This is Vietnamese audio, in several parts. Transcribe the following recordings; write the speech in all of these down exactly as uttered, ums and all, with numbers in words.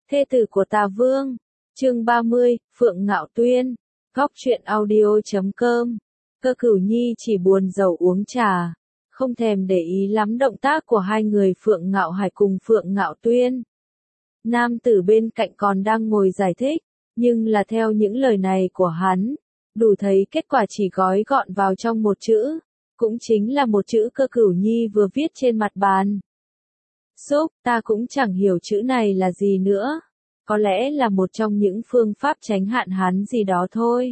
Thê tử của Tà Vương. Chương ba mươi, Phượng Ngạo Tuyên. Góc truyện audio chấm com. Cơ Cửu Nhi chỉ buồn rầu uống trà, không thèm để ý lắm động tác của hai người Phượng Ngạo Hải cùng Phượng Ngạo Tuyên. Nam tử bên cạnh còn đang ngồi giải thích, nhưng là theo những lời này của hắn, đủ thấy kết quả chỉ gói gọn vào trong một chữ, cũng chính là một chữ Cơ Cửu Nhi vừa viết trên mặt bàn. Xúc, ta cũng chẳng hiểu chữ này là gì nữa, có lẽ là một trong những phương pháp tránh hạn hán gì đó thôi.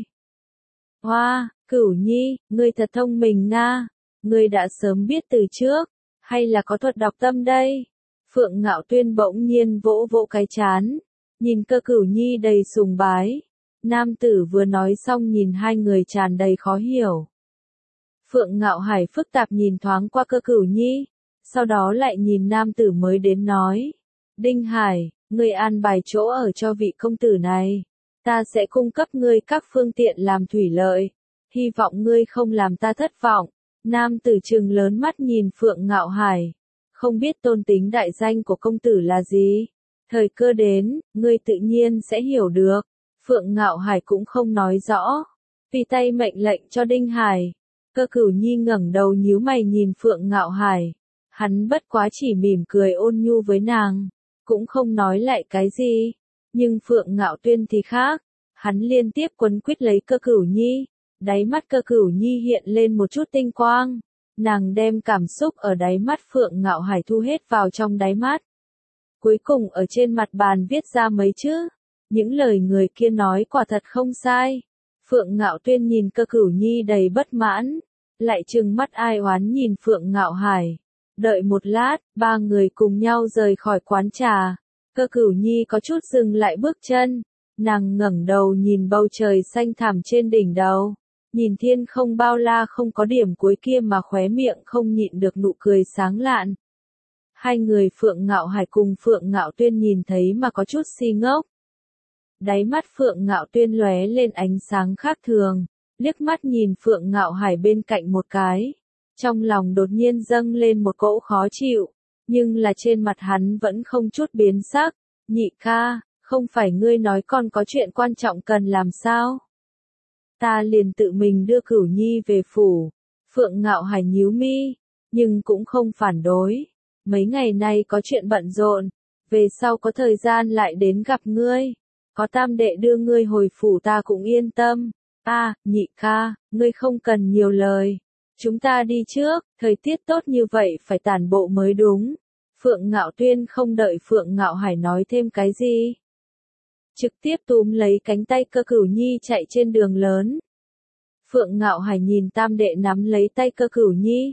Hoa, Cửu Nhi, ngươi thật thông minh nga, ngươi đã sớm biết từ trước, hay là có thuật đọc tâm đây? Phượng Ngạo Tuyên bỗng nhiên vỗ vỗ cái chán, nhìn Cơ Cửu Nhi đầy sùng bái. Nam tử vừa nói xong nhìn hai người tràn đầy khó hiểu. Phượng Ngạo Hải phức tạp nhìn thoáng qua Cơ Cửu Nhi, sau đó lại nhìn nam tử mới đến nói. Đinh Hải, ngươi an bài chỗ ở cho vị công tử này. Ta sẽ cung cấp ngươi các phương tiện làm thủy lợi. Hy vọng ngươi không làm ta thất vọng. Nam tử trừng lớn mắt nhìn Phượng Ngạo Hải. Không biết tôn tính đại danh của công tử là gì? Thời cơ đến, ngươi tự nhiên sẽ hiểu được. Phượng Ngạo Hải cũng không nói rõ. Vì tay mệnh lệnh cho Đinh Hải. Cơ Cửu Nhi ngẩng đầu nhíu mày nhìn Phượng Ngạo Hải. Hắn bất quá chỉ mỉm cười ôn nhu với nàng, cũng không nói lại cái gì. Nhưng Phượng Ngạo Tuyên thì khác, hắn liên tiếp quấn quýt lấy Cơ Cửu Nhi, đáy mắt Cơ Cửu Nhi hiện lên một chút tinh quang, nàng đem cảm xúc ở đáy mắt Phượng Ngạo Hải thu hết vào trong đáy mắt. Cuối cùng ở trên mặt bàn viết ra mấy chữ, những lời người kia nói quả thật không sai. Phượng Ngạo Tuyên nhìn Cơ Cửu Nhi đầy bất mãn, lại trừng mắt ai oán nhìn Phượng Ngạo Hải. Đợi một lát, ba người cùng nhau rời khỏi quán trà. Cơ Cửu Nhi có chút dừng lại bước chân. Nàng ngẩng đầu nhìn bầu trời xanh thẳm trên đỉnh đầu. Nhìn thiên không bao la không có điểm cuối kia mà khóe miệng không nhịn được nụ cười sáng lạn. Hai người Phượng Ngạo Hải cùng Phượng Ngạo Tuyên nhìn thấy mà có chút si ngốc. Đáy mắt Phượng Ngạo Tuyên lóe lên ánh sáng khác thường. Liếc mắt nhìn Phượng Ngạo Hải bên cạnh một cái. Trong lòng đột nhiên dâng lên một cỗ khó chịu, nhưng là trên mặt hắn vẫn không chút biến sắc. Nhị ca, không phải ngươi nói con có chuyện quan trọng cần làm sao? Ta liền tự mình đưa Cửu Nhi về phủ. Phượng Ngạo Hải nhíu mi, nhưng cũng không phản đối. Mấy ngày nay có chuyện bận rộn, về sau có thời gian lại đến gặp ngươi. Có tam đệ đưa ngươi hồi phủ ta cũng yên tâm. A, à, nhị ca, ngươi không cần nhiều lời. Chúng ta đi trước, thời tiết tốt như vậy phải tản bộ mới đúng. Phượng Ngạo Tuyên không đợi Phượng Ngạo Hải nói thêm cái gì. Trực tiếp túm lấy cánh tay Cơ Cửu Nhi chạy trên đường lớn. Phượng Ngạo Hải nhìn tam đệ nắm lấy tay Cơ Cửu Nhi.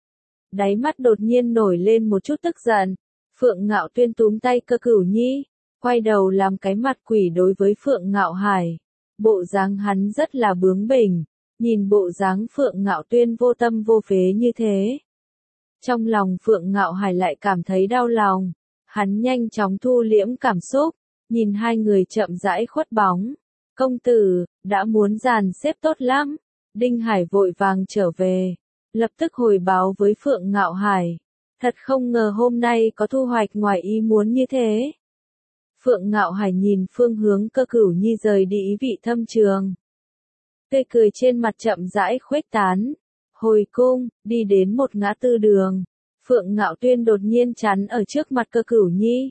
Đáy mắt đột nhiên nổi lên một chút tức giận. Phượng Ngạo Tuyên túm tay Cơ Cửu Nhi, quay đầu làm cái mặt quỷ đối với Phượng Ngạo Hải. Bộ dáng hắn rất là bướng bỉnh. Nhìn bộ dáng Phượng Ngạo Tuyên vô tâm vô phế như thế. Trong lòng Phượng Ngạo Hải lại cảm thấy đau lòng. Hắn nhanh chóng thu liễm cảm xúc, nhìn hai người chậm rãi khuất bóng. Công tử, đã muốn dàn xếp tốt lắm. Đinh Hải vội vàng trở về, lập tức hồi báo với Phượng Ngạo Hải. Thật không ngờ hôm nay có thu hoạch ngoài ý muốn như thế. Phượng Ngạo Hải nhìn phương hướng Cơ Cửu Nhi rời đi ý vị thâm trường. Tươi cười trên mặt chậm rãi khuếch tán. Hồi cung, đi đến một ngã tư đường. Phượng Ngạo Tuyên đột nhiên chắn ở trước mặt Cơ Cửu Nhi.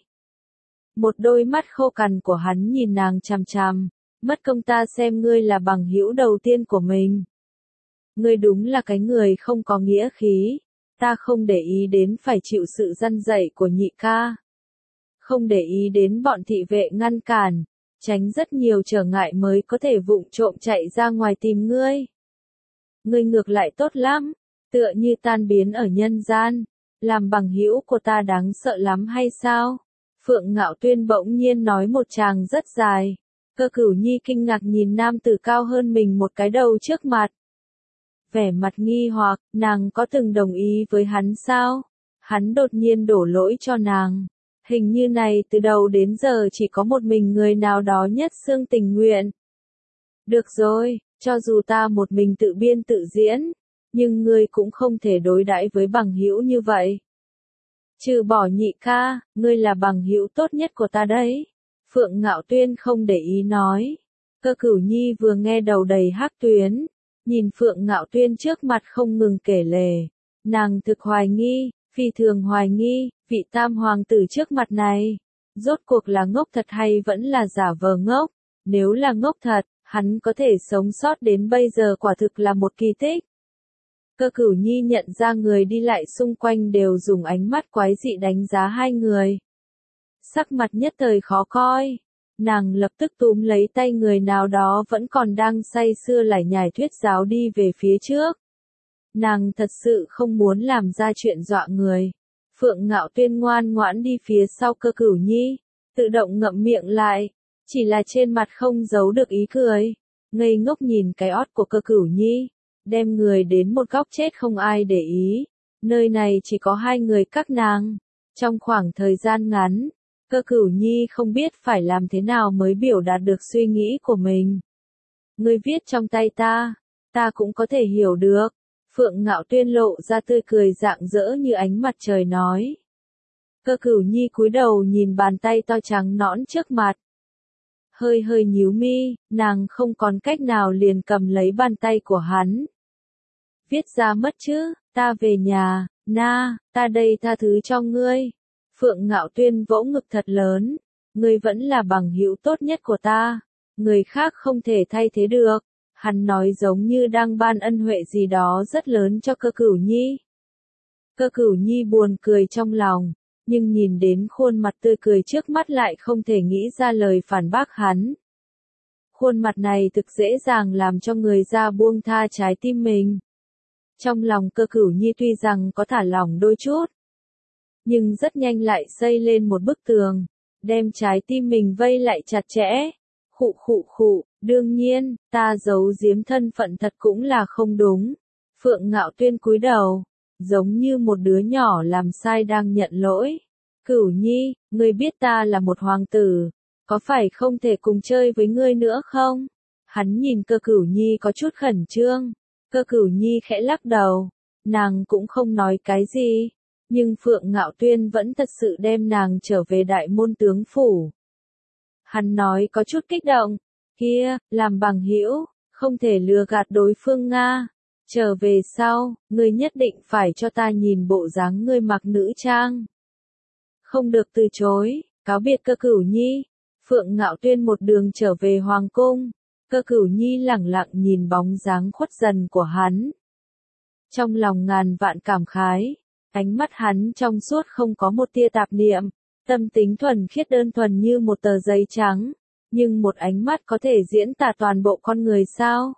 Một đôi mắt khô cằn của hắn nhìn nàng chằm chằm. Mất công ta xem ngươi là bằng hữu đầu tiên của mình. Ngươi đúng là cái người không có nghĩa khí. Ta không để ý đến phải chịu sự răn dạy của nhị ca. Không để ý đến bọn thị vệ ngăn cản. Tránh rất nhiều trở ngại mới có thể vụng trộm chạy ra ngoài tìm ngươi. Ngươi ngược lại tốt lắm, tựa như tan biến ở nhân gian, làm bằng hữu của ta đáng sợ lắm hay sao? Phượng Ngạo Tuyên bỗng nhiên nói một tràng rất dài. Cơ Cửu Nhi kinh ngạc nhìn nam tử cao hơn mình một cái đầu trước mặt. Vẻ mặt nghi hoặc, nàng có từng đồng ý với hắn sao? Hắn đột nhiên đổ lỗi cho nàng. Hình như này từ đầu đến giờ chỉ có một mình người nào đó nhất xương tình nguyện. Được rồi, cho dù ta một mình tự biên tự diễn, nhưng ngươi cũng không thể đối đãi với bằng hữu như vậy. Trừ bỏ nhị ca, ngươi là bằng hữu tốt nhất của ta đấy. Phượng Ngạo Tuyên không để ý nói. Cơ Cửu Nhi vừa nghe đầu đầy hắc tuyến, nhìn Phượng Ngạo Tuyên trước mặt không ngừng kể lể. Nàng thực hoài nghi, phi thường hoài nghi, vị tam hoàng tử trước mặt này. Rốt cuộc là ngốc thật hay vẫn là giả vờ ngốc? Nếu là ngốc thật, hắn có thể sống sót đến bây giờ quả thực là một kỳ tích. Cơ Cửu Nhi nhận ra người đi lại xung quanh đều dùng ánh mắt quái dị đánh giá hai người. Sắc mặt nhất thời khó coi. Nàng lập tức túm lấy tay người nào đó vẫn còn đang say sưa lải nhải thuyết giáo đi về phía trước. Nàng thật sự không muốn làm ra chuyện dọa người. Phượng Ngạo Tuyên ngoan ngoãn đi phía sau Cơ Cửu Nhi, tự động ngậm miệng lại, chỉ là trên mặt không giấu được ý cười, ngây ngốc nhìn cái ót của Cơ Cửu Nhi, đem người đến một góc chết không ai để ý. Nơi này chỉ có hai người các nàng. Trong khoảng thời gian ngắn, Cơ Cửu Nhi không biết phải làm thế nào mới biểu đạt được suy nghĩ của mình. Ngươi viết trong tay ta, ta cũng có thể hiểu được. Phượng Ngạo Tuyên lộ ra tươi cười rạng rỡ như ánh mặt trời nói. Cơ Cửu Nhi cúi đầu nhìn bàn tay to trắng nõn trước mặt. Hơi hơi nhíu mi, nàng không còn cách nào liền cầm lấy bàn tay của hắn. Viết ra mất chứ, ta về nhà, na, ta đây tha thứ cho ngươi. Phượng Ngạo Tuyên vỗ ngực thật lớn, ngươi vẫn là bằng hữu tốt nhất của ta, người khác không thể thay thế được. Hắn nói giống như đang ban ân huệ gì đó rất lớn cho Cơ Cửu Nhi. Cơ Cửu Nhi buồn cười trong lòng, nhưng nhìn đến khuôn mặt tươi cười trước mắt lại không thể nghĩ ra lời phản bác hắn. Khuôn mặt này thực dễ dàng làm cho người ra buông tha trái tim mình. Trong lòng Cơ Cửu Nhi tuy rằng có thả lỏng đôi chút, nhưng rất nhanh lại xây lên một bức tường, đem trái tim mình vây lại chặt chẽ. Khụ khụ khụ, đương nhiên, ta giấu giếm thân phận thật cũng là không đúng. Phượng Ngạo Tuyên cúi đầu, giống như một đứa nhỏ làm sai đang nhận lỗi. Cửu Nhi, ngươi biết ta là một hoàng tử, có phải không thể cùng chơi với ngươi nữa không? Hắn nhìn Cơ Cửu Nhi có chút khẩn trương. Cơ Cửu Nhi khẽ lắc đầu, nàng cũng không nói cái gì, nhưng Phượng Ngạo Tuyên vẫn thật sự đem nàng trở về đại môn tướng phủ. Hắn nói có chút kích động, kia, làm bằng hữu, không thể lừa gạt đối phương Nga. Trở về sau, ngươi nhất định phải cho ta nhìn bộ dáng ngươi mặc nữ trang. Không được từ chối, cáo biệt Cơ Cửu Nhi. Phượng Ngạo Tuyên một đường trở về hoàng cung. Cơ Cửu Nhi lẳng lặng nhìn bóng dáng khuất dần của hắn. Trong lòng ngàn vạn cảm khái, ánh mắt hắn trong suốt không có một tia tạp niệm, tâm tính thuần khiết đơn thuần như một tờ giấy trắng, nhưng một ánh mắt có thể diễn tả toàn bộ con người sao?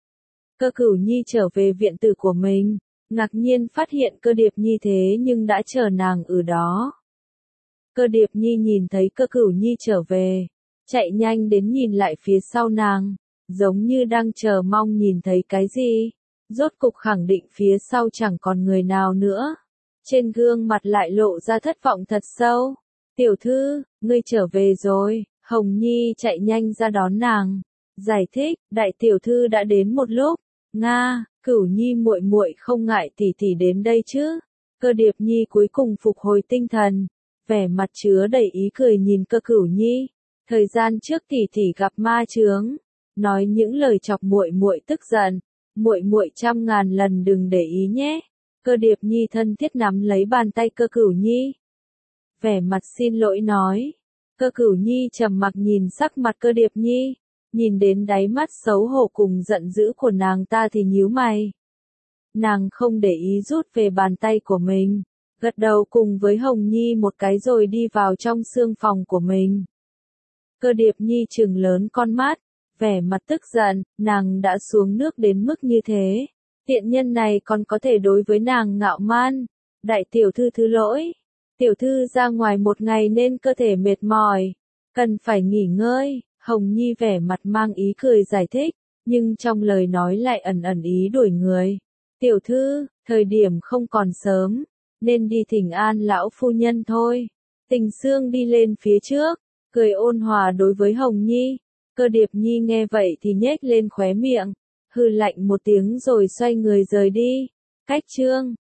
Cơ Cửu Nhi trở về viện tử của mình, ngạc nhiên phát hiện Cơ Điệp Nhi thế nhưng đã chờ nàng ở đó. Cơ Điệp Nhi nhìn thấy Cơ Cửu Nhi trở về, chạy nhanh đến nhìn lại phía sau nàng, giống như đang chờ mong nhìn thấy cái gì. Rốt cục khẳng định phía sau chẳng còn người nào nữa. Trên gương mặt lại lộ ra thất vọng thật sâu. Tiểu thư, ngươi trở về rồi. Hồng Nhi chạy nhanh ra đón nàng, giải thích, đại tiểu thư đã đến một lúc. Nga, Cửu Nhi muội muội không ngại tỷ tỷ đến đây chứ? Cơ Điệp Nhi cuối cùng phục hồi tinh thần, vẻ mặt chứa đầy ý cười nhìn Cơ Cửu Nhi. Thời gian trước tỷ tỷ gặp ma chướng, nói những lời chọc muội muội tức giận, muội muội trăm ngàn lần đừng để ý nhé. Cơ Điệp Nhi thân thiết nắm lấy bàn tay Cơ Cửu Nhi, vẻ mặt xin lỗi nói. Cơ Cửu Nhi trầm mặc nhìn sắc mặt Cơ Điệp Nhi, nhìn đến đáy mắt xấu hổ cùng giận dữ của nàng ta thì nhíu mày. Nàng không để ý rút về bàn tay của mình, gật đầu cùng với Hồng Nhi một cái rồi đi vào trong sương phòng của mình. Cơ Điệp Nhi trừng lớn con mắt, vẻ mặt tức giận, nàng đã xuống nước đến mức như thế, tiện nhân này còn có thể đối với nàng ngạo man. Đại tiểu thư thứ lỗi, tiểu thư ra ngoài một ngày nên cơ thể mệt mỏi, cần phải nghỉ ngơi. Hồng Nhi vẻ mặt mang ý cười giải thích, nhưng trong lời nói lại ẩn ẩn ý đuổi người. Tiểu thư, thời điểm không còn sớm, nên đi thỉnh an lão phu nhân thôi. Tình Sương đi lên phía trước, cười ôn hòa đối với Hồng Nhi. Cơ Điệp Nhi nghe vậy thì nhếch lên khóe miệng, hừ lạnh một tiếng rồi xoay người rời đi. Cách chương